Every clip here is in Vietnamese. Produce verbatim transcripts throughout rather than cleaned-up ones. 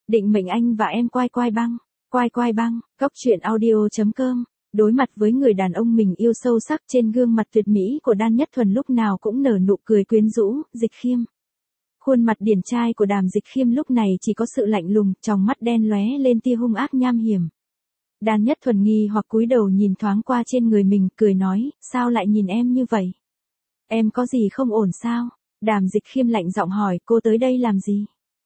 Định mệnh anh và em quai quai băng, quai quai băng, góc truyện audio.com. Đối mặt với người đàn ông mình yêu sâu sắc, trên gương mặt tuyệt mỹ của Đan Nhất Thuần lúc nào cũng nở nụ cười quyến rũ. Dịch Khiêm. Khuôn mặt điển trai của Đàm Dịch Khiêm lúc này chỉ có sự lạnh lùng, tròng mắt đen lóe lên tia hung ác nham hiểm. Đan Nhất Thuần nghi hoặc cúi đầu nhìn thoáng qua trên người mình, cười nói, sao lại nhìn em như vậy? Em có gì không ổn sao? Đàm Dịch Khiêm lạnh giọng hỏi, cô tới đây làm gì?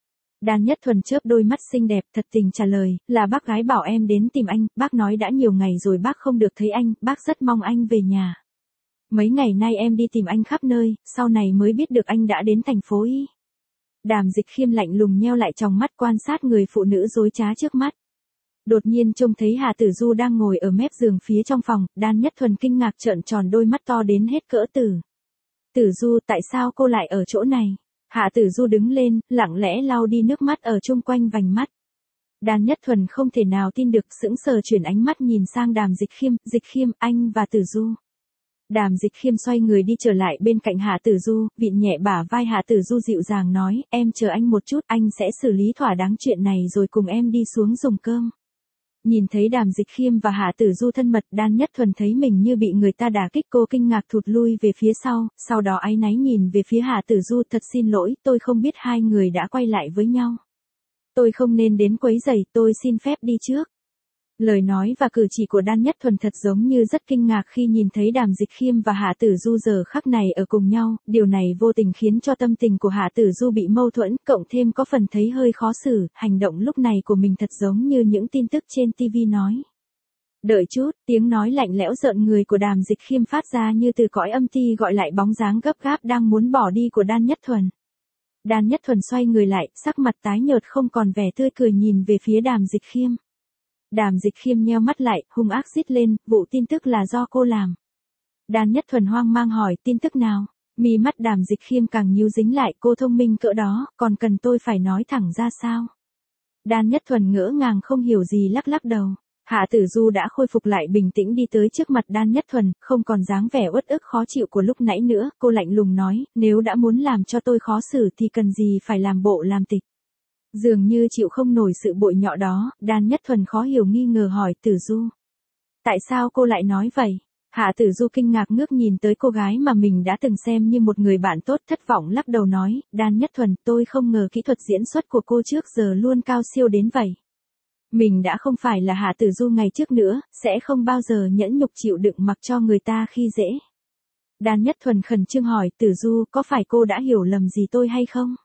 Đan Nhất Thuần chớp đôi mắt xinh đẹp, thật tình trả lời, là bác gái bảo em đến tìm anh, bác nói đã nhiều ngày rồi bác không được thấy anh, bác rất mong anh về nhà. Mấy ngày nay em đi tìm anh khắp nơi, sau này mới biết được anh đã đến thành phố Y. Đàm Dịch Khiêm lạnh lùng nheo lại tròng mắt quan sát người phụ nữ dối trá trước mắt. Đột nhiên trông thấy Hà Tử Du đang ngồi ở mép giường phía trong phòng, Đan Nhất Thuần kinh ngạc trợn tròn đôi mắt to đến hết cỡ tử. Tử Du, tại sao cô lại ở chỗ này? Hạ Tử Du đứng lên, lặng lẽ lau đi nước mắt ở chung quanh vành mắt. Đan Nhất Thuần không thể nào tin được, sững sờ chuyển ánh mắt nhìn sang Đàm Dịch Khiêm, Dịch Khiêm, anh và Tử Du. Đàm Dịch Khiêm xoay người đi trở lại bên cạnh Hạ Tử Du, vịn nhẹ bả vai Hạ Tử Du dịu dàng nói, em chờ anh một chút, anh sẽ xử lý thỏa đáng chuyện này rồi cùng em đi xuống dùng cơm. Nhìn thấy Đàm Dịch Khiêm và Hạ Tử Du thân mật, Đan Nhất Thuần thấy mình như bị người ta đả kích, cô kinh ngạc thụt lui về phía sau, sau đó áy náy nhìn về phía Hạ Tử Du, thật xin lỗi, tôi không biết hai người đã quay lại với nhau. Tôi không nên đến quấy rầy, tôi xin phép đi trước. Lời nói và cử chỉ của Đan Nhất Thuần thật giống như rất kinh ngạc khi nhìn thấy Đàm Dịch Khiêm và Hạ Tử Du giờ khắc này ở cùng nhau, điều này vô tình khiến cho tâm tình của Hạ Tử Du bị mâu thuẫn, cộng thêm có phần thấy hơi khó xử, hành động lúc này của mình thật giống như những tin tức trên ti vi nói. Đợi chút, tiếng nói lạnh lẽo rợn người của Đàm Dịch Khiêm phát ra như từ cõi âm ti gọi lại bóng dáng gấp gáp đang muốn bỏ đi của Đan Nhất Thuần. Đan Nhất Thuần xoay người lại, sắc mặt tái nhợt không còn vẻ tươi cười nhìn về phía Đàm Dịch Khiêm. Đàm Dịch Khiêm nheo mắt lại, hung ác rít lên, vụ tin tức là do cô làm. Đan Nhất Thuần hoang mang hỏi, tin tức nào? Mí mắt Đàm Dịch Khiêm càng nhíu dính lại, cô thông minh cỡ đó, còn cần tôi phải nói thẳng ra sao? Đan Nhất Thuần ngỡ ngàng không hiểu gì lắc lắc đầu. Hạ Tử Du đã khôi phục lại bình tĩnh đi tới trước mặt Đan Nhất Thuần, không còn dáng vẻ uất ức khó chịu của lúc nãy nữa, cô lạnh lùng nói, nếu đã muốn làm cho tôi khó xử thì cần gì phải làm bộ làm tịch. Dường như chịu không nổi sự bội nhọ đó, Đan Nhất Thuần khó hiểu nghi ngờ hỏi Tử Du. Tại sao cô lại nói vậy? Hạ Tử Du kinh ngạc ngước nhìn tới cô gái mà mình đã từng xem như một người bạn tốt, thất vọng lắc đầu nói, Đan Nhất Thuần, tôi không ngờ kỹ thuật diễn xuất của cô trước giờ luôn cao siêu đến vậy. Mình đã không phải là Hạ Tử Du ngày trước nữa, sẽ không bao giờ nhẫn nhục chịu đựng mặc cho người ta khi dễ. Đan Nhất Thuần khẩn trương hỏi, Tử Du, có phải cô đã hiểu lầm gì tôi hay không?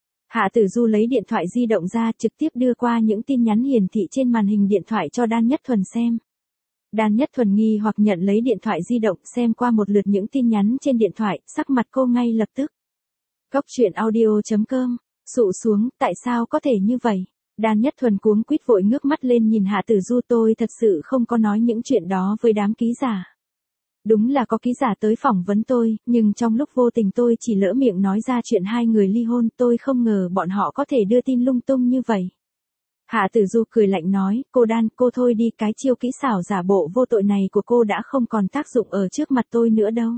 Hạ Tử Du lấy điện thoại di động ra, trực tiếp đưa qua những tin nhắn hiển thị trên màn hình điện thoại cho Đan Nhất Thuần xem. Đan Nhất Thuần nghi hoặc nhận lấy điện thoại di động, xem qua một lượt những tin nhắn trên điện thoại, sắc mặt cô ngay lập tức. Góc truyện audio.com, sụ xuống, tại sao có thể như vậy? Đan Nhất Thuần cuống quýt vội ngước mắt lên nhìn Hạ Tử Du, tôi thật sự không có nói những chuyện đó với đám ký giả. Đúng là có ký giả tới phỏng vấn tôi, nhưng trong lúc vô tình tôi chỉ lỡ miệng nói ra chuyện hai người ly hôn, tôi không ngờ bọn họ có thể đưa tin lung tung như vậy. Hạ Tử Du cười lạnh nói, cô Đan, cô thôi đi, cái chiêu kỹ xảo giả bộ vô tội này của cô đã không còn tác dụng ở trước mặt tôi nữa đâu.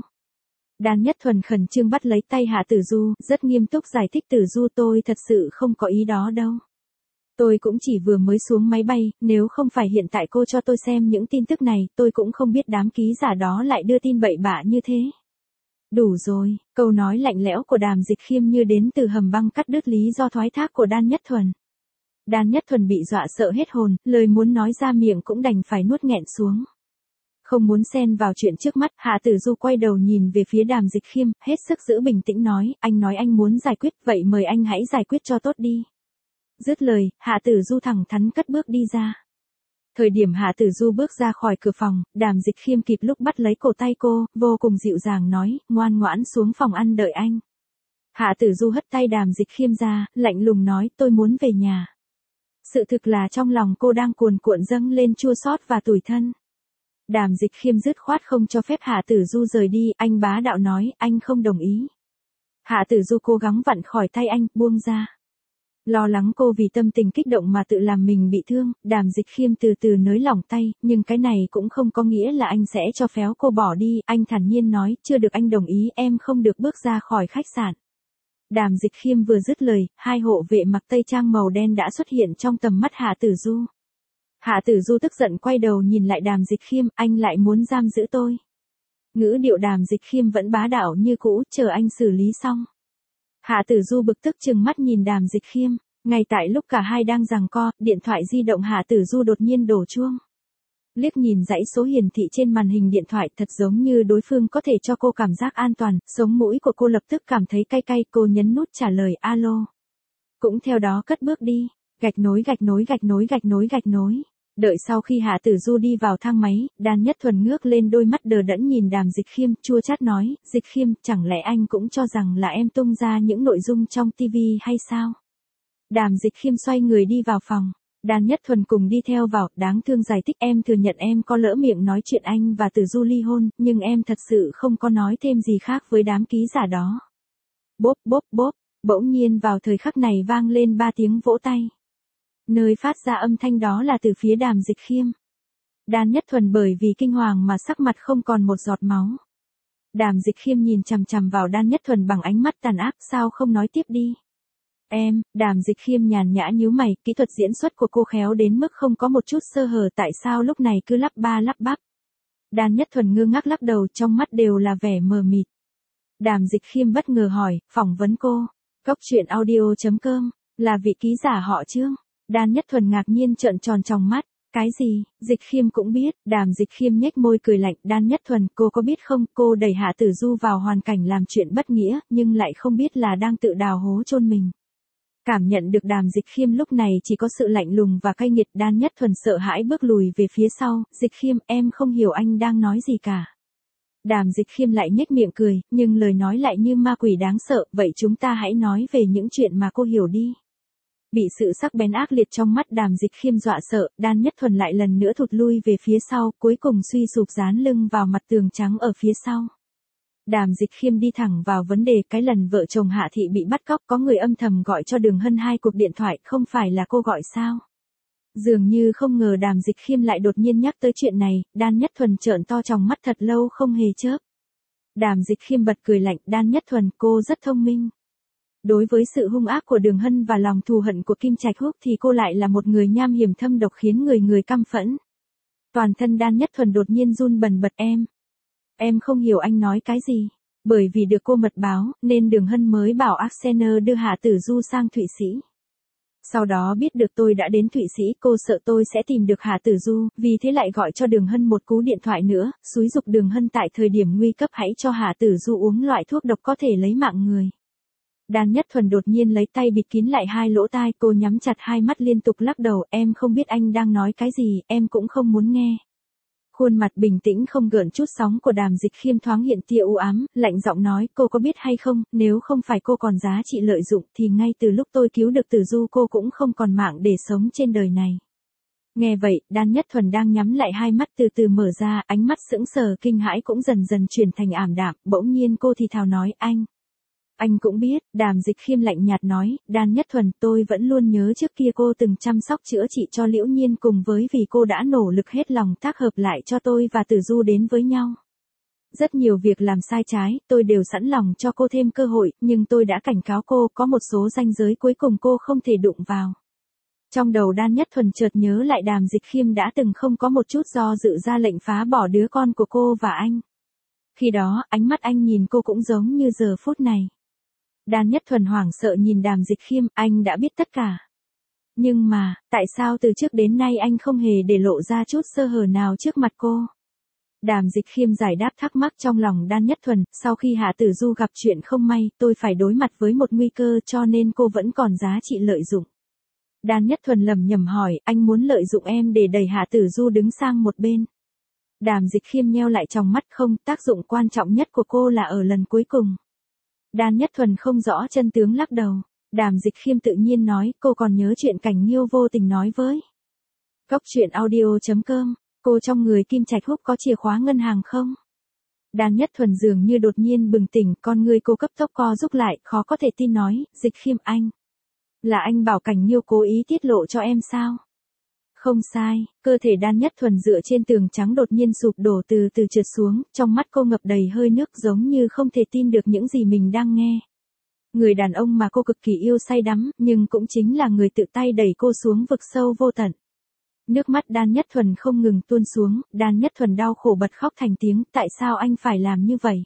Đan Nhất Thuần khẩn trương bắt lấy tay Hạ Tử Du, rất nghiêm túc giải thích, Tử Du, tôi thật sự không có ý đó đâu. Tôi cũng chỉ vừa mới xuống máy bay, nếu không phải hiện tại cô cho tôi xem những tin tức này, tôi cũng không biết đám ký giả đó lại đưa tin bậy bạ như thế. Đủ rồi, câu nói lạnh lẽo của Đàm Dịch Khiêm như đến từ hầm băng cắt đứt lý do thoái thác của Đan Nhất Thuần. Đan Nhất Thuần bị dọa sợ hết hồn, lời muốn nói ra miệng cũng đành phải nuốt nghẹn xuống. Không muốn xen vào chuyện trước mắt, Hạ Tử Du quay đầu nhìn về phía Đàm Dịch Khiêm, hết sức giữ bình tĩnh nói, anh nói anh muốn giải quyết, vậy mời anh hãy giải quyết cho tốt đi. Dứt lời, Hạ Tử Du thẳng thắn cất bước đi ra. Thời điểm Hạ Tử Du bước ra khỏi cửa phòng, Đàm Dịch Khiêm kịp lúc bắt lấy cổ tay cô, vô cùng dịu dàng nói, ngoan ngoãn xuống phòng ăn đợi anh. Hạ Tử Du hất tay Đàm Dịch Khiêm ra, lạnh lùng nói, tôi muốn về nhà. Sự thực là trong lòng cô đang cuồn cuộn dâng lên chua xót và tủi thân. Đàm Dịch Khiêm dứt khoát không cho phép Hạ Tử Du rời đi, anh bá đạo nói, anh không đồng ý. Hạ Tử Du cố gắng vặn khỏi tay anh, buông ra. Lo lắng cô vì tâm tình kích động mà tự làm mình bị thương, Đàm Dịch Khiêm từ từ nới lỏng tay, nhưng cái này cũng không có nghĩa là anh sẽ cho phép cô bỏ đi, anh thản nhiên nói, chưa được anh đồng ý, em không được bước ra khỏi khách sạn. Đàm Dịch Khiêm vừa dứt lời, hai hộ vệ mặc tây trang màu đen đã xuất hiện trong tầm mắt Hạ Tử Du. Hạ Tử Du tức giận quay đầu nhìn lại Đàm Dịch Khiêm, anh lại muốn giam giữ tôi. Ngữ điệu Đàm Dịch Khiêm vẫn bá đạo như cũ, chờ anh xử lý xong. Hạ Tử Du bực tức trừng mắt nhìn Đàm Dịch Khiêm, ngay tại lúc cả hai đang giằng co, điện thoại di động Hạ Tử Du đột nhiên đổ chuông. Liếc nhìn dãy số hiển thị trên màn hình điện thoại thật giống như đối phương có thể cho cô cảm giác an toàn, sống mũi của cô lập tức cảm thấy cay cay, cô nhấn nút trả lời alo. Cũng theo đó cất bước đi, gạch nối gạch nối gạch nối gạch nối gạch nối. Đợi sau khi Hạ Tử Du đi vào thang máy, Đan Nhất Thuần ngước lên đôi mắt đờ đẫn nhìn Đàm Dịch Khiêm, chua chát nói, Dịch Khiêm, chẳng lẽ anh cũng cho rằng là em tung ra những nội dung trong tivi hay sao? Đàm Dịch Khiêm xoay người đi vào phòng. Đan Nhất Thuần cùng đi theo vào, đáng thương giải thích, em thừa nhận em có lỡ miệng nói chuyện anh và Tử Du ly hôn, nhưng em thật sự không có nói thêm gì khác với đám ký giả đó. Bốp bốp bốp, bỗng nhiên vào thời khắc này vang lên ba tiếng vỗ tay. Nơi phát ra âm thanh đó là từ phía Đàm Dịch Khiêm. Đan Nhất Thuần bởi vì kinh hoàng mà sắc mặt không còn một giọt máu. Đàm Dịch Khiêm nhìn chằm chằm vào Đan Nhất Thuần bằng ánh mắt tàn ác, sao không nói tiếp đi. Em, Đàm Dịch Khiêm nhàn nhã nhíu mày, kỹ thuật diễn xuất của cô khéo đến mức không có một chút sơ hở, tại sao lúc này cứ lắp ba lắp bắp. Đan Nhất Thuần ngơ ngác lắc đầu, trong mắt đều là vẻ mờ mịt. Đàm Dịch Khiêm bất ngờ hỏi, phỏng vấn cô, Cốc Truyện Audio chấm com, là vị ký giả họ Trương. Đan Nhất Thuần ngạc nhiên trợn tròn tròng mắt, cái gì, Dịch Khiêm cũng biết. Đàm Dịch Khiêm nhếch môi cười lạnh, Đan Nhất Thuần, cô có biết không, cô đẩy Hạ Tử Du vào hoàn cảnh làm chuyện bất nghĩa, nhưng lại không biết là đang tự đào hố chôn mình. Cảm nhận được Đàm Dịch Khiêm lúc này chỉ có sự lạnh lùng và cay nghiệt, Đan Nhất Thuần sợ hãi bước lùi về phía sau, Dịch Khiêm, em không hiểu anh đang nói gì cả. Đàm Dịch Khiêm lại nhếch miệng cười, nhưng lời nói lại như ma quỷ đáng sợ, vậy chúng ta hãy nói về những chuyện mà cô hiểu đi. Bị sự sắc bén ác liệt trong mắt Đàm Dịch Khiêm dọa sợ, Đan Nhất Thuần lại lần nữa thụt lui về phía sau, cuối cùng suy sụp dán lưng vào mặt tường trắng ở phía sau. Đàm Dịch Khiêm đi thẳng vào vấn đề, cái lần vợ chồng Hạ Thị bị bắt cóc có người âm thầm gọi cho Đường Hân hai cuộc điện thoại, không phải là cô gọi sao? Dường như không ngờ Đàm Dịch Khiêm lại đột nhiên nhắc tới chuyện này, Đan Nhất Thuần trợn to tròng mắt thật lâu không hề chớp. Đàm Dịch Khiêm bật cười lạnh, Đan Nhất Thuần, cô rất thông minh. Đối với sự hung ác của Đường Hân và lòng thù hận của Kim Trạch Húc thì cô lại là một người nham hiểm thâm độc khiến người người căm phẫn. Toàn thân Đan Nhất Thuần đột nhiên run bần bật, em. Em không hiểu anh nói cái gì. Bởi vì được cô mật báo, nên Đường Hân mới bảo Arsenal đưa Hạ Tử Du sang Thụy Sĩ. Sau đó biết được tôi đã đến Thụy Sĩ, cô sợ tôi sẽ tìm được Hạ Tử Du, vì thế lại gọi cho Đường Hân một cú điện thoại nữa, xúi giục Đường Hân tại thời điểm nguy cấp hãy cho Hạ Tử Du uống loại thuốc độc có thể lấy mạng người. Đan Nhất Thuần đột nhiên lấy tay bịt kín lại hai lỗ tai, cô nhắm chặt hai mắt liên tục lắc đầu, em không biết anh đang nói cái gì, em cũng không muốn nghe. Khuôn mặt bình tĩnh không gợn chút sóng của Đàm Dịch Khiêm thoáng hiện tia u ám, lạnh giọng nói, cô có biết hay không, nếu không phải cô còn giá trị lợi dụng thì ngay từ lúc tôi cứu được Tử Du cô cũng không còn mạng để sống trên đời này. Nghe vậy, Đan Nhất Thuần đang nhắm lại hai mắt từ từ mở ra, ánh mắt sững sờ kinh hãi cũng dần dần chuyển thành ảm đạm, bỗng nhiên cô thì thào nói, anh. Anh cũng biết, Đàm Dịch Khiêm lạnh nhạt nói, Đan Nhất Thuần, tôi vẫn luôn nhớ trước kia cô từng chăm sóc chữa trị cho Liễu Nhiên cùng với vì cô đã nỗ lực hết lòng tác hợp lại cho tôi và Tử Du đến với nhau. Rất nhiều việc làm sai trái, tôi đều sẵn lòng cho cô thêm cơ hội, nhưng tôi đã cảnh cáo cô, có một số ranh giới cuối cùng cô không thể đụng vào. Trong đầu Đan Nhất Thuần chợt nhớ lại Đàm Dịch Khiêm đã từng không có một chút do dự ra lệnh phá bỏ đứa con của cô và anh. Khi đó, ánh mắt anh nhìn cô cũng giống như giờ phút này. Đan Nhất Thuần hoảng sợ nhìn Đàm Dịch Khiêm, anh đã biết tất cả. Nhưng mà, tại sao từ trước đến nay anh không hề để lộ ra chút sơ hở nào trước mặt cô? Đàm Dịch Khiêm giải đáp thắc mắc trong lòng Đan Nhất Thuần, sau khi Hạ Tử Du gặp chuyện không may, tôi phải đối mặt với một nguy cơ cho nên cô vẫn còn giá trị lợi dụng. Đan Nhất Thuần lẩm nhẩm hỏi, anh muốn lợi dụng em để đẩy Hạ Tử Du đứng sang một bên. Đàm Dịch Khiêm nheo lại trong mắt, không, tác dụng quan trọng nhất của cô là ở lần cuối cùng. Đan Nhất Thuần không rõ chân tướng lắc đầu. Đàm Dịch Khiêm tự nhiên nói, cô còn nhớ chuyện Cảnh Nghiêu vô tình nói với Cốc Truyện Audio chấm com, cô trong người Kim Trạch Húc có chìa khóa ngân hàng không? Đan Nhất Thuần dường như đột nhiên bừng tỉnh, con người cô cấp tốc co rút lại, khó có thể tin nói, Dịch Khiêm anh. Là anh bảo Cảnh Nghiêu cố ý tiết lộ cho em sao? Không sai, cơ thể Đan Nhất Thuần dựa trên tường trắng đột nhiên sụp đổ từ từ trượt xuống, trong mắt cô ngập đầy hơi nước giống như không thể tin được những gì mình đang nghe. Người đàn ông mà cô cực kỳ yêu say đắm, nhưng cũng chính là người tự tay đẩy cô xuống vực sâu vô tận. Nước mắt Đan Nhất Thuần không ngừng tuôn xuống, Đan Nhất Thuần đau khổ bật khóc thành tiếng, tại sao anh phải làm như vậy?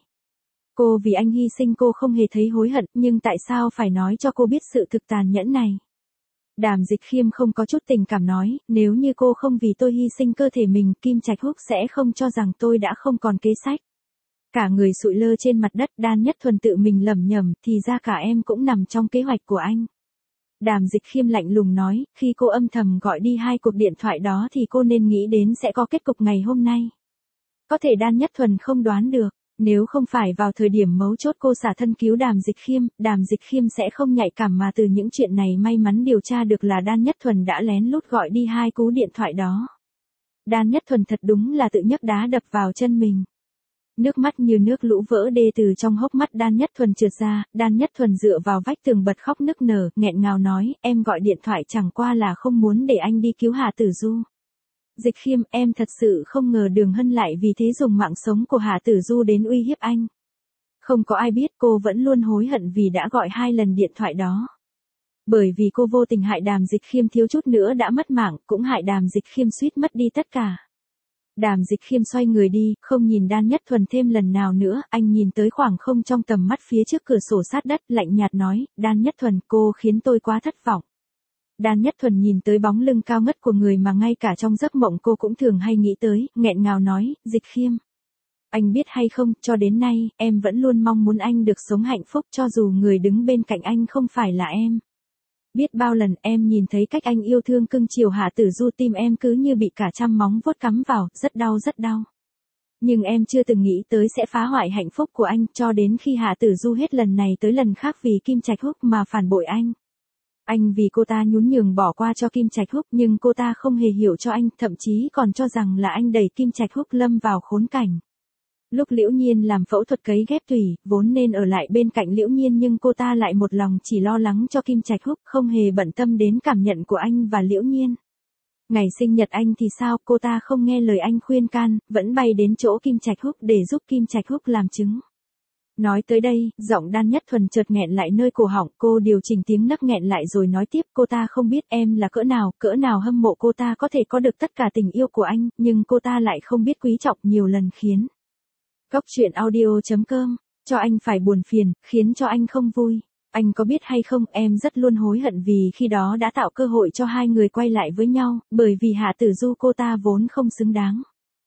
Cô vì anh hy sinh cô không hề thấy hối hận, nhưng tại sao phải nói cho cô biết sự thực tàn nhẫn này? Đàm Dịch Khiêm không có chút tình cảm nói, nếu như cô không vì tôi hy sinh cơ thể mình, Kim Trạch Húc sẽ không cho rằng tôi đã không còn kế sách. Cả người sụi lơ trên mặt đất, Đan Nhất Thuần tự mình lẩm nhẩm, thì ra cả em cũng nằm trong kế hoạch của anh. Đàm Dịch Khiêm lạnh lùng nói, khi cô âm thầm gọi đi hai cuộc điện thoại đó thì cô nên nghĩ đến sẽ có kết cục ngày hôm nay. Có thể Đan Nhất Thuần không đoán được, nếu không phải vào thời điểm mấu chốt cô xả thân cứu Đàm Dịch Khiêm, Đàm Dịch Khiêm sẽ không nhạy cảm mà từ những chuyện này may mắn điều tra được là Đan Nhất Thuần đã lén lút gọi đi hai cú điện thoại đó. Đan Nhất Thuần thật đúng là tự nhấc đá đập vào chân mình. Nước mắt như nước lũ vỡ đê từ trong hốc mắt Đan Nhất Thuần trượt ra, Đan Nhất Thuần dựa vào vách tường bật khóc nức nở, nghẹn ngào nói, em gọi điện thoại chẳng qua là không muốn để anh đi cứu Hà Tử Du. Dịch Khiêm, em thật sự không ngờ Đường Hân lại vì thế dùng mạng sống của Hà Tử Du đến uy hiếp anh. Không có ai biết cô vẫn luôn hối hận vì đã gọi hai lần điện thoại đó. Bởi vì cô vô tình hại Đàm Dịch Khiêm thiếu chút nữa đã mất mạng, cũng hại Đàm Dịch Khiêm suýt mất đi tất cả. Đàm Dịch Khiêm xoay người đi, không nhìn Đan Nhất Thuần thêm lần nào nữa, anh nhìn tới khoảng không trong tầm mắt phía trước cửa sổ sát đất, lạnh nhạt nói, Đan Nhất Thuần, cô khiến tôi quá thất vọng. Đan Nhất Thuần nhìn tới bóng lưng cao ngất của người mà ngay cả trong giấc mộng cô cũng thường hay nghĩ tới, nghẹn ngào nói, Dịch Khiêm. Anh biết hay không, cho đến nay, em vẫn luôn mong muốn anh được sống hạnh phúc cho dù người đứng bên cạnh anh không phải là em. Biết bao lần em nhìn thấy cách anh yêu thương cưng chiều Hà Tử Du, tim em cứ như bị cả trăm móng vuốt cắm vào, rất đau rất đau. Nhưng em chưa từng nghĩ tới sẽ phá hoại hạnh phúc của anh, cho đến khi Hà Tử Du hết lần này tới lần khác vì Kim Trạch Húc mà phản bội anh. Anh vì cô ta nhún nhường bỏ qua cho Kim Trạch Húc, nhưng cô ta không hề hiểu cho anh, thậm chí còn cho rằng là anh đẩy Kim Trạch Húc lâm vào khốn cảnh. Lúc Liễu Nhiên làm phẫu thuật cấy ghép tủy, vốn nên ở lại bên cạnh Liễu Nhiên nhưng cô ta lại một lòng chỉ lo lắng cho Kim Trạch Húc, không hề bận tâm đến cảm nhận của anh và Liễu Nhiên. Ngày sinh nhật anh thì sao, cô ta không nghe lời anh khuyên can, vẫn bay đến chỗ Kim Trạch Húc để giúp Kim Trạch Húc làm chứng. Nói tới đây, giọng Đan Nhất Thuần chợt nghẹn lại nơi cổ họng, cô điều chỉnh tiếng nấc nghẹn lại rồi nói tiếp, cô ta không biết em là cỡ nào, cỡ nào hâm mộ cô ta có thể có được tất cả tình yêu của anh, nhưng cô ta lại không biết quý trọng, nhiều lần khiến Cốc truyện audio chấm com, cho anh phải buồn phiền, khiến cho anh không vui. Anh có biết hay không, em rất luôn hối hận vì khi đó đã tạo cơ hội cho hai người quay lại với nhau, bởi vì Hạ Tử Du cô ta vốn không xứng đáng.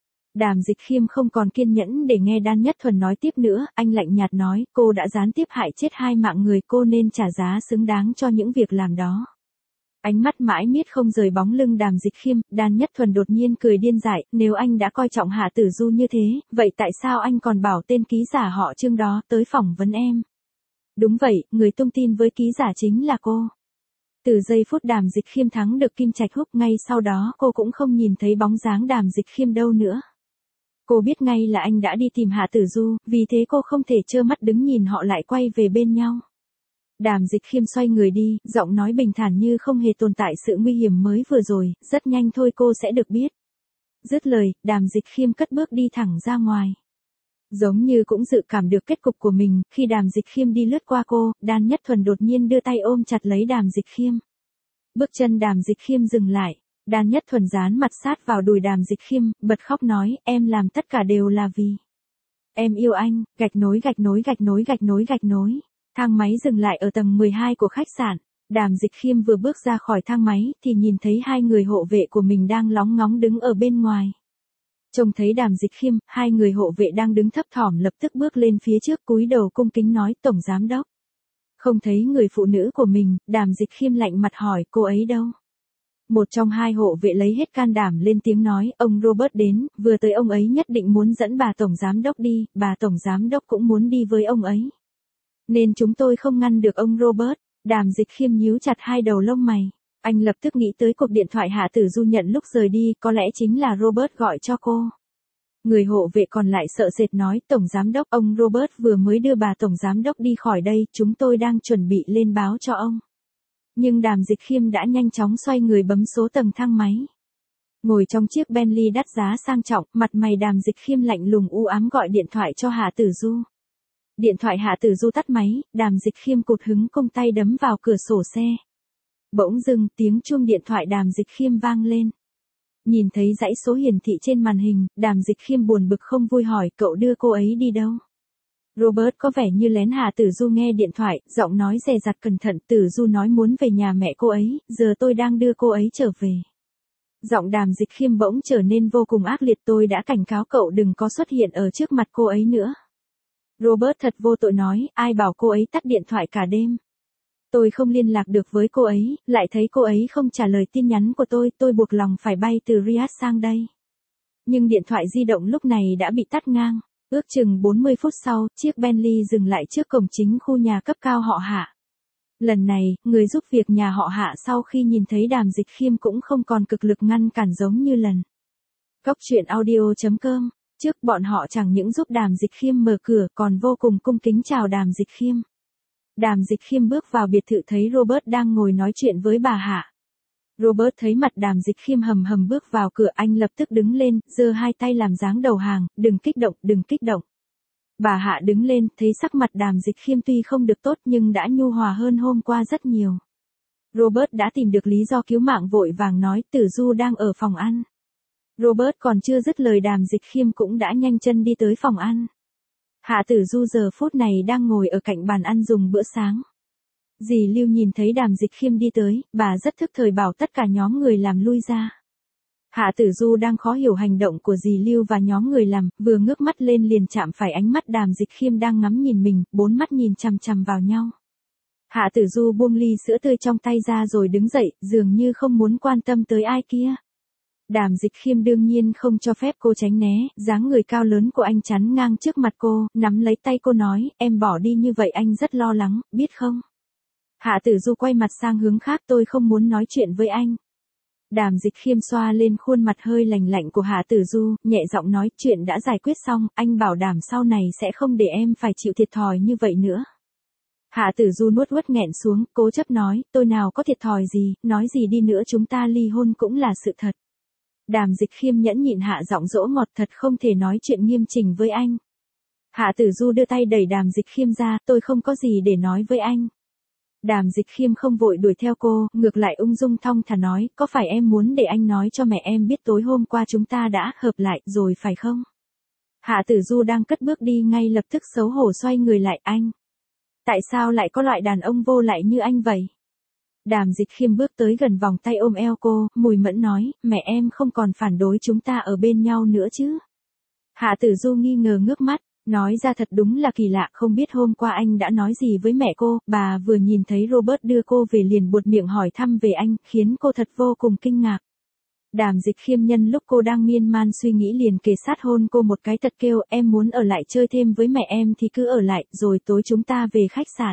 Đàm Dịch Khiêm không còn kiên nhẫn để nghe Đan Nhất Thuần nói tiếp nữa, anh lạnh nhạt nói, cô đã gián tiếp hại chết hai mạng người, cô nên trả giá xứng đáng cho những việc làm đó. Ánh mắt mãi miết không rời bóng lưng Đàm Dịch Khiêm, Đan Nhất Thuần đột nhiên cười điên dại, nếu anh đã coi trọng Hạ Tử Du như thế, vậy tại sao anh còn bảo tên ký giả họ Trương đó tới phỏng vấn em? Đúng vậy, người tung tin với ký giả chính là cô. Từ giây phút Đàm Dịch Khiêm thắng được Kim Trạch Húc, ngay sau đó cô cũng không nhìn thấy bóng dáng Đàm Dịch Khiêm đâu nữa. Cô biết ngay là anh đã đi tìm Hạ Tử Du, vì thế cô không thể trơ mắt đứng nhìn họ lại quay về bên nhau. Đàm Dịch Khiêm xoay người đi, giọng nói bình thản như không hề tồn tại sự nguy hiểm mới vừa rồi, rất nhanh thôi cô sẽ được biết. Dứt lời, Đàm Dịch Khiêm cất bước đi thẳng ra ngoài. Giống như cũng dự cảm được kết cục của mình, khi Đàm Dịch Khiêm đi lướt qua cô, Đan Nhất Thuần đột nhiên đưa tay ôm chặt lấy Đàm Dịch Khiêm. Bước chân Đàm Dịch Khiêm dừng lại, Đan Nhất Thuần dán mặt sát vào đùi Đàm Dịch Khiêm, bật khóc nói, em làm tất cả đều là vì em yêu anh, gạch nối gạch nối gạch nối gạch nối gạch nối. Thang máy dừng lại ở tầng mười hai của khách sạn, Đàm Dịch Khiêm vừa bước ra khỏi thang máy thì nhìn thấy hai người hộ vệ của mình đang lóng ngóng đứng ở bên ngoài. Trông thấy Đàm Dịch Khiêm, hai người hộ vệ đang đứng thấp thỏm lập tức bước lên phía trước cúi đầu cung kính nói, Tổng Giám Đốc. Không thấy người phụ nữ của mình, Đàm Dịch Khiêm lạnh mặt hỏi, cô ấy đâu? Một trong hai hộ vệ lấy hết can đảm lên tiếng nói, ông Robert đến, vừa tới ông ấy nhất định muốn dẫn bà Tổng Giám Đốc đi, bà Tổng Giám Đốc cũng muốn đi với ông ấy. Nên chúng tôi không ngăn được ông Robert. Đàm Dịch Khiêm nhíu chặt hai đầu lông mày. Anh lập tức nghĩ tới cuộc điện thoại Hạ Tử Du nhận lúc rời đi, có lẽ chính là Robert gọi cho cô. Người hộ vệ còn lại sợ sệt nói, Tổng Giám Đốc, ông Robert vừa mới đưa bà Tổng Giám Đốc đi khỏi đây, chúng tôi đang chuẩn bị lên báo cho ông. Nhưng Đàm Dịch Khiêm đã nhanh chóng xoay người bấm số tầng thang máy. Ngồi trong chiếc Bentley đắt giá sang trọng, mặt mày Đàm Dịch Khiêm lạnh lùng u ám gọi điện thoại cho Hạ Tử Du. Điện thoại Hạ Tử Du tắt máy, Đàm Dịch Khiêm cụt hứng cung tay đấm vào cửa sổ xe. Bỗng dưng tiếng chuông điện thoại Đàm Dịch Khiêm vang lên. Nhìn thấy dãy số hiển thị trên màn hình, Đàm Dịch Khiêm buồn bực không vui hỏi cậu đưa cô ấy đi đâu. Robert có vẻ như lén Hạ Tử Du nghe điện thoại, giọng nói dè dặt cẩn thận. Tử Du nói muốn về nhà mẹ cô ấy, giờ tôi đang đưa cô ấy trở về. Giọng Đàm Dịch Khiêm bỗng trở nên vô cùng ác liệt. Tôi đã cảnh cáo cậu đừng có xuất hiện ở trước mặt cô ấy nữa. Robert thật vô tội nói, ai bảo cô ấy tắt điện thoại cả đêm. Tôi không liên lạc được với cô ấy, lại thấy cô ấy không trả lời tin nhắn của tôi, tôi buộc lòng phải bay từ Riyadh sang đây. Nhưng điện thoại di động lúc này đã bị tắt ngang. Ước chừng bốn mươi phút sau, chiếc Bentley dừng lại trước cổng chính khu nhà cấp cao họ Hạ. Lần này, người giúp việc nhà họ Hạ sau khi nhìn thấy Đàm Dịch Khiêm cũng không còn cực lực ngăn cản giống như lần. Cốc truyện audio chấm com. Trước bọn họ chẳng những giúp Đàm Dịch Khiêm mở cửa còn vô cùng cung kính chào Đàm Dịch Khiêm. Đàm Dịch Khiêm bước vào biệt thự thấy Robert đang ngồi nói chuyện với bà Hạ. Robert thấy mặt Đàm Dịch Khiêm hầm hầm bước vào cửa, anh lập tức đứng lên, giơ hai tay làm dáng đầu hàng, đừng kích động, đừng kích động. Bà Hạ đứng lên, thấy sắc mặt Đàm Dịch Khiêm tuy không được tốt nhưng đã nhu hòa hơn hôm qua rất nhiều. Robert đã tìm được lý do cứu mạng vội vàng nói, Tử Du đang ở phòng ăn. Robert còn chưa dứt lời Đàm Dịch Khiêm cũng đã nhanh chân đi tới phòng ăn. Hạ Tử Du giờ phút này đang ngồi ở cạnh bàn ăn dùng bữa sáng. Dì Lưu nhìn thấy Đàm Dịch Khiêm đi tới, bà rất thức thời bảo tất cả nhóm người làm lui ra. Hạ Tử Du đang khó hiểu hành động của dì Lưu và nhóm người làm, vừa ngước mắt lên liền chạm phải ánh mắt Đàm Dịch Khiêm đang ngắm nhìn mình, bốn mắt nhìn chằm chằm vào nhau. Hạ Tử Du buông ly sữa tươi trong tay ra rồi đứng dậy, dường như không muốn quan tâm tới ai kia. Đàm Dịch Khiêm đương nhiên không cho phép cô tránh né, dáng người cao lớn của anh chắn ngang trước mặt cô, nắm lấy tay cô nói, em bỏ đi như vậy anh rất lo lắng, biết không? Hạ Tử Du quay mặt sang hướng khác, tôi không muốn nói chuyện với anh. Đàm Dịch Khiêm xoa lên khuôn mặt hơi lành lạnh của Hạ Tử Du, nhẹ giọng nói, chuyện đã giải quyết xong, anh bảo đảm sau này sẽ không để em phải chịu thiệt thòi như vậy nữa. Hạ Tử Du nuốt uất nghẹn xuống, cố chấp nói, tôi nào có thiệt thòi gì, nói gì đi nữa chúng ta ly hôn cũng là sự thật. Đàm Dịch Khiêm nhẫn nhịn hạ giọng dỗ ngọt, thật không thể nói chuyện nghiêm chỉnh với anh. Hạ Tử Du đưa tay đẩy Đàm Dịch Khiêm ra, tôi không có gì để nói với anh. Đàm Dịch Khiêm không vội đuổi theo cô, ngược lại ung dung thong thả nói, có phải em muốn để anh nói cho mẹ em biết tối hôm qua chúng ta đã hợp lại rồi phải không? Hạ Tử Du đang cất bước đi ngay lập tức xấu hổ xoay người lại, anh. Tại sao lại có loại đàn ông vô lại như anh vậy? Đàm Dịch Khiêm bước tới gần vòng tay ôm eo cô, mùi mẫn nói, mẹ em không còn phản đối chúng ta ở bên nhau nữa chứ? Hạ Tử Du nghi ngờ ngước mắt, nói ra thật đúng là kỳ lạ, không biết hôm qua anh đã nói gì với mẹ cô, bà vừa nhìn thấy Robert đưa cô về liền buột miệng hỏi thăm về anh, khiến cô thật vô cùng kinh ngạc. Đàm Dịch Khiêm nhân lúc cô đang miên man suy nghĩ liền kề sát hôn cô một cái thật kêu, em muốn ở lại chơi thêm với mẹ em thì cứ ở lại, rồi tối chúng ta về khách sạn.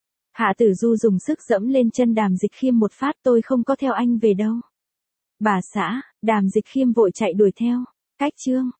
Hạ Tử Du dùng sức dẫm lên chân Đàm Dịch Khiêm một phát, tôi không có theo anh về đâu. Bà xã, Đàm Dịch Khiêm vội chạy đuổi theo. Cách chương